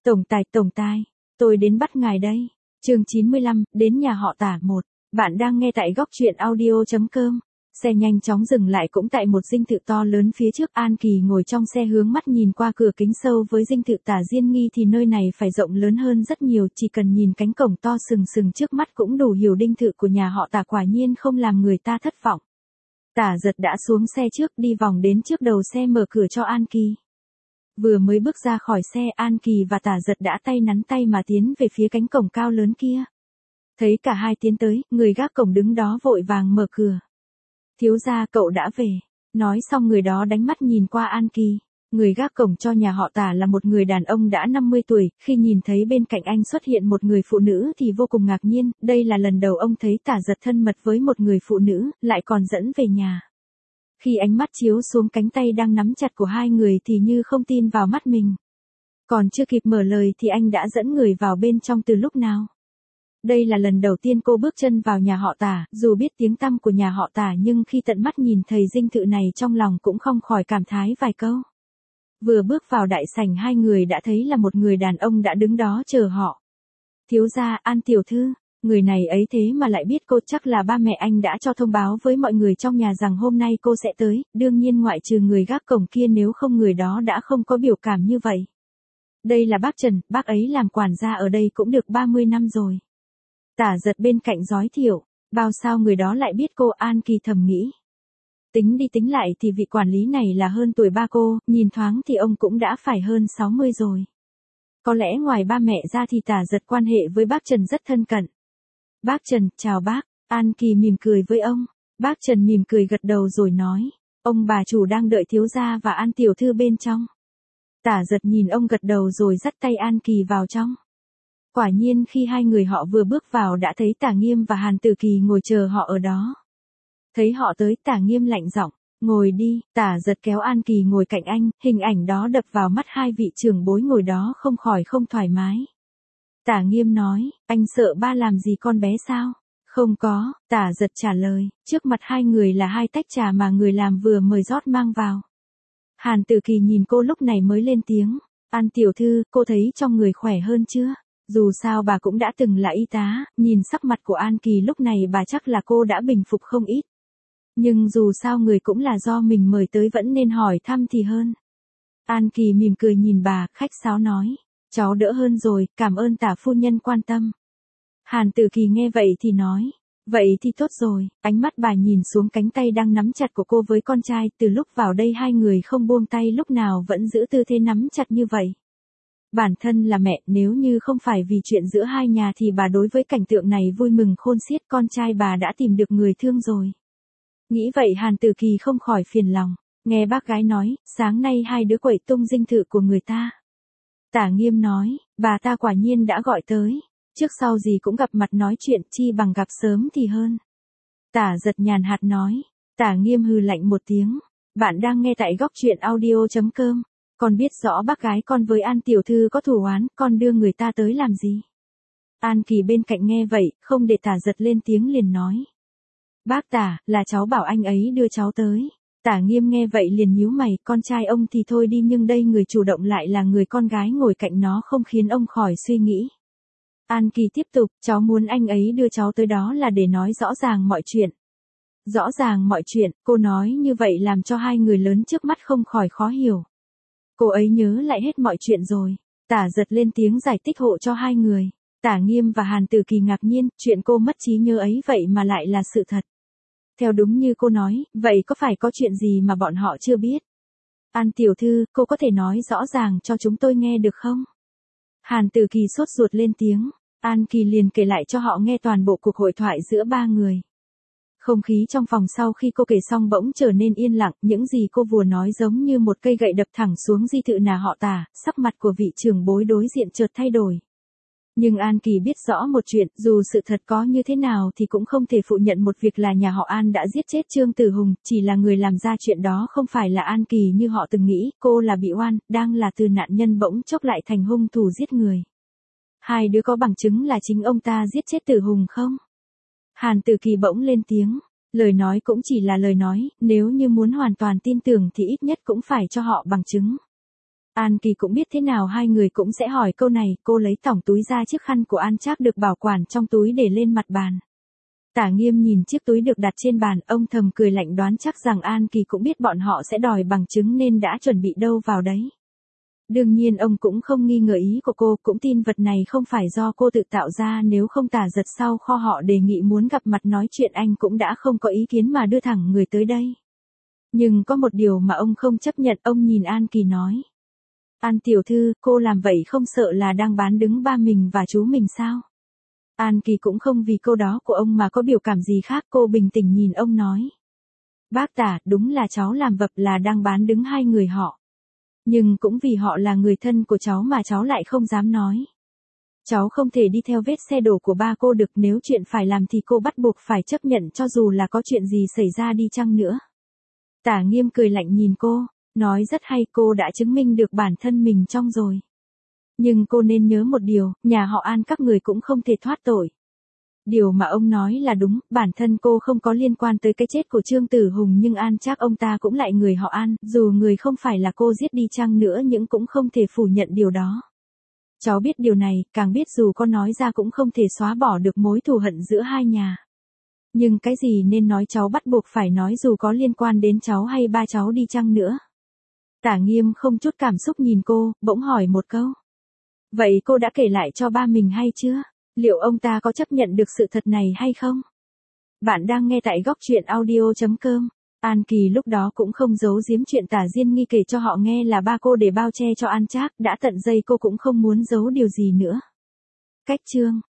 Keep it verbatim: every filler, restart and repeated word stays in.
Tổng tài, tổng tài, tôi đến bắt ngài đây. Chương chín mươi lăm, đến nhà họ Tả một. Bạn đang nghe tại góc truyện audio chấm com. Xe nhanh chóng dừng lại cũng tại một dinh thự to lớn phía trước. An Kỳ ngồi trong xe hướng mắt nhìn qua cửa kính sâu với dinh thự Tả Diên Nghi thì nơi này phải rộng lớn hơn rất nhiều, chỉ cần nhìn cánh cổng to sừng sừng trước mắt cũng đủ hiểu dinh thự của nhà họ Tả quả nhiên không làm người ta thất vọng. Tả Giật đã xuống xe trước, đi vòng đến trước đầu xe mở cửa cho An Kỳ. Vừa mới bước ra khỏi xe, An Kỳ và Tả Giật đã tay nắn tay mà tiến về phía cánh cổng cao lớn kia. Thấy cả hai tiến tới, người gác cổng đứng đó vội vàng mở cửa. Thiếu gia, cậu đã về. Nói xong người đó đánh mắt nhìn qua An Kỳ. Người gác cổng cho nhà họ Tả là một người đàn ông đã năm mươi tuổi, khi nhìn thấy bên cạnh anh xuất hiện một người phụ nữ thì vô cùng ngạc nhiên, đây là lần đầu ông thấy Tả Giật thân mật với một người phụ nữ, lại còn dẫn về nhà. Khi ánh mắt chiếu xuống cánh tay đang nắm chặt của hai người thì như không tin vào mắt mình. Còn chưa kịp mở lời thì anh đã dẫn người vào bên trong từ lúc nào. Đây là lần đầu tiên cô bước chân vào nhà họ Tả, dù biết tiếng tăm của nhà họ Tả nhưng khi tận mắt nhìn thầy dinh thự này trong lòng cũng không khỏi cảm thán vài câu. Vừa bước vào đại sảnh hai người đã thấy là một người đàn ông đã đứng đó chờ họ. Thiếu gia, An tiểu thư. Người này ấy thế mà lại biết cô, chắc là ba mẹ anh đã cho thông báo với mọi người trong nhà rằng hôm nay cô sẽ tới, đương nhiên ngoại trừ người gác cổng kia, nếu không người đó đã không có biểu cảm như vậy. Đây là bác Trần, bác ấy làm quản gia ở đây cũng được ba mươi năm rồi. Tả Giật bên cạnh giới thiệu, bao sao người đó lại biết cô, An Kỳ thầm nghĩ. Tính đi tính lại thì vị quản lý này là hơn tuổi ba cô, nhìn thoáng thì ông cũng đã phải hơn sáu mươi rồi. Có lẽ ngoài ba mẹ ra thì Tả Giật quan hệ với bác Trần rất thân cận. Bác Trần, chào bác. An Kỳ mỉm cười với ông. Bác Trần mỉm cười gật đầu rồi nói, ông bà chủ đang đợi thiếu gia và An tiểu thư bên trong. Tả Giật nhìn ông gật đầu rồi dắt tay An Kỳ vào trong. Quả nhiên khi hai người họ vừa bước vào đã thấy Tả Nghiêm và Hàn Tử Kỳ ngồi chờ họ ở đó. Thấy họ tới, Tả Nghiêm lạnh giọng, ngồi đi. Tả Giật kéo An Kỳ ngồi cạnh anh, hình ảnh đó đập vào mắt hai vị trưởng bối ngồi đó không khỏi không thoải mái. Tả Nghiêm nói, anh sợ ba làm gì con bé sao? Không có, Tả Giật trả lời, trước mặt hai người là hai tách trà mà người làm vừa mời rót mang vào. Hàn Tử Kỳ nhìn cô lúc này mới lên tiếng, An tiểu thư, cô thấy trong người khỏe hơn chưa? Dù sao bà cũng đã từng là y tá, nhìn sắc mặt của An Kỳ lúc này bà chắc là cô đã bình phục không ít. Nhưng dù sao người cũng là do mình mời tới, vẫn nên hỏi thăm thì hơn. An Kỳ mỉm cười nhìn bà, khách sáo nói, cháu đỡ hơn rồi, cảm ơn Tả phu nhân quan tâm. Hàn Tử Kỳ nghe vậy thì nói, vậy thì tốt rồi. Ánh mắt bà nhìn xuống cánh tay đang nắm chặt của cô với con trai, từ lúc vào đây hai người không buông tay, lúc nào vẫn giữ tư thế nắm chặt như vậy. Bản thân là mẹ, nếu như không phải vì chuyện giữa hai nhà thì bà đối với cảnh tượng này vui mừng khôn xiết, con trai bà đã tìm được người thương rồi. Nghĩ vậy Hàn Tử Kỳ không khỏi phiền lòng, nghe bác gái nói, sáng nay hai đứa quậy tung dinh thự của người ta. Tả Nghiêm nói, bà ta quả nhiên đã gọi tới, trước sau gì cũng gặp mặt nói chuyện, chi bằng gặp sớm thì hơn. Tả Giật nhàn hạt nói. Tả Nghiêm hừ lạnh một tiếng, bạn đang nghe tại góc truyện audio chấm com. Con biết rõ bác gái con với An tiểu thư có thù oán, con đưa người ta tới làm gì? An Kỳ bên cạnh nghe vậy, không để Tả Giật lên tiếng liền nói. Bác Tả, là cháu bảo anh ấy đưa cháu tới. Tả Nghiêm nghe vậy liền nhíu mày, con trai ông thì thôi đi nhưng đây người chủ động lại là người con gái ngồi cạnh nó, không khiến ông khỏi suy nghĩ. An Kỳ tiếp tục, cháu muốn anh ấy đưa cháu tới đó là để nói rõ ràng mọi chuyện. Rõ ràng mọi chuyện, cô nói như vậy làm cho hai người lớn trước mắt không khỏi khó hiểu. Cô ấy nhớ lại hết mọi chuyện rồi. Tả Giật lên tiếng giải thích hộ cho hai người. Tả Nghiêm và Hàn Tử Kỳ ngạc nhiên, chuyện cô mất trí nhớ ấy vậy mà lại là sự thật. Theo đúng như cô nói, vậy có phải có chuyện gì mà bọn họ chưa biết? An tiểu thư, cô có thể nói rõ ràng cho chúng tôi nghe được không? Hàn Tử Kỳ sốt ruột lên tiếng. An Kỳ liền kể lại cho họ nghe toàn bộ cuộc hội thoại giữa ba người. Không khí trong phòng sau khi cô kể xong bỗng trở nên yên lặng, những gì cô vừa nói giống như một cây gậy đập thẳng xuống di thự nhà họ Tả, sắc mặt của vị trưởng bối đối diện chợt thay đổi. Nhưng An Kỳ biết rõ một chuyện, dù sự thật có như thế nào thì cũng không thể phụ nhận một việc là nhà họ An đã giết chết Trương Tử Hùng, chỉ là người làm ra chuyện đó không phải là An Kỳ như họ từng nghĩ, cô là bị oan, đang là từ nạn nhân bỗng chốc lại thành hung thủ giết người. Hai đứa có bằng chứng là chính ông ta giết chết Tử Hùng không? Hàn Tử Kỳ bỗng lên tiếng, lời nói cũng chỉ là lời nói, nếu như muốn hoàn toàn tin tưởng thì ít nhất cũng phải cho họ bằng chứng. An Kỳ cũng biết thế nào hai người cũng sẽ hỏi câu này, cô lấy tỏng túi ra chiếc khăn của An Trác được bảo quản trong túi để lên mặt bàn. Tả Nghiêm nhìn chiếc túi được đặt trên bàn, ông thầm cười lạnh đoán chắc rằng An Kỳ cũng biết bọn họ sẽ đòi bằng chứng nên đã chuẩn bị đâu vào đấy. Đương nhiên ông cũng không nghi ngờ ý của cô, cũng tin vật này không phải do cô tự tạo ra, nếu không Tả Giật sau kho họ đề nghị muốn gặp mặt nói chuyện anh cũng đã không có ý kiến mà đưa thẳng người tới đây. Nhưng có một điều mà ông không chấp nhận, ông nhìn An Kỳ nói. An tiểu thư, cô làm vậy không sợ là đang bán đứng ba mình và chú mình sao? An Kỳ cũng không vì câu đó của ông mà có biểu cảm gì khác, cô bình tĩnh nhìn ông nói. Bác Tả, đúng là cháu làm vập là đang bán đứng hai người họ. Nhưng cũng vì họ là người thân của cháu mà cháu lại không dám nói. Cháu không thể đi theo vết xe đổ của ba cô được, nếu chuyện phải làm thì cô bắt buộc phải chấp nhận cho dù là có chuyện gì xảy ra đi chăng nữa. Tả Nghiêm cười lạnh nhìn cô, nói rất hay, cô đã chứng minh được bản thân mình trong rồi. Nhưng cô nên nhớ một điều, nhà họ An các người cũng không thể thoát tội. Điều mà ông nói là đúng, bản thân cô không có liên quan tới cái chết của Trương Tử Hùng nhưng An Trác ông ta cũng lại người họ An, dù người không phải là cô giết đi chăng nữa nhưng cũng không thể phủ nhận điều đó. Cháu biết điều này, càng biết dù có nói ra cũng không thể xóa bỏ được mối thù hận giữa hai nhà. Nhưng cái gì nên nói cháu bắt buộc phải nói dù có liên quan đến cháu hay ba cháu đi chăng nữa. Tả Nghiêm không chút cảm xúc nhìn cô, bỗng hỏi một câu. Vậy cô đã kể lại cho ba mình hay chưa? Liệu ông ta có chấp nhận được sự thật này hay không? Bạn đang nghe tại góc truyện audio chấm com. An Kỳ lúc đó cũng không giấu giếm chuyện Tả Diên Nghi kể cho họ nghe là ba cô để bao che cho An Trác, đã tận dây cô cũng không muốn giấu điều gì nữa. Cách chương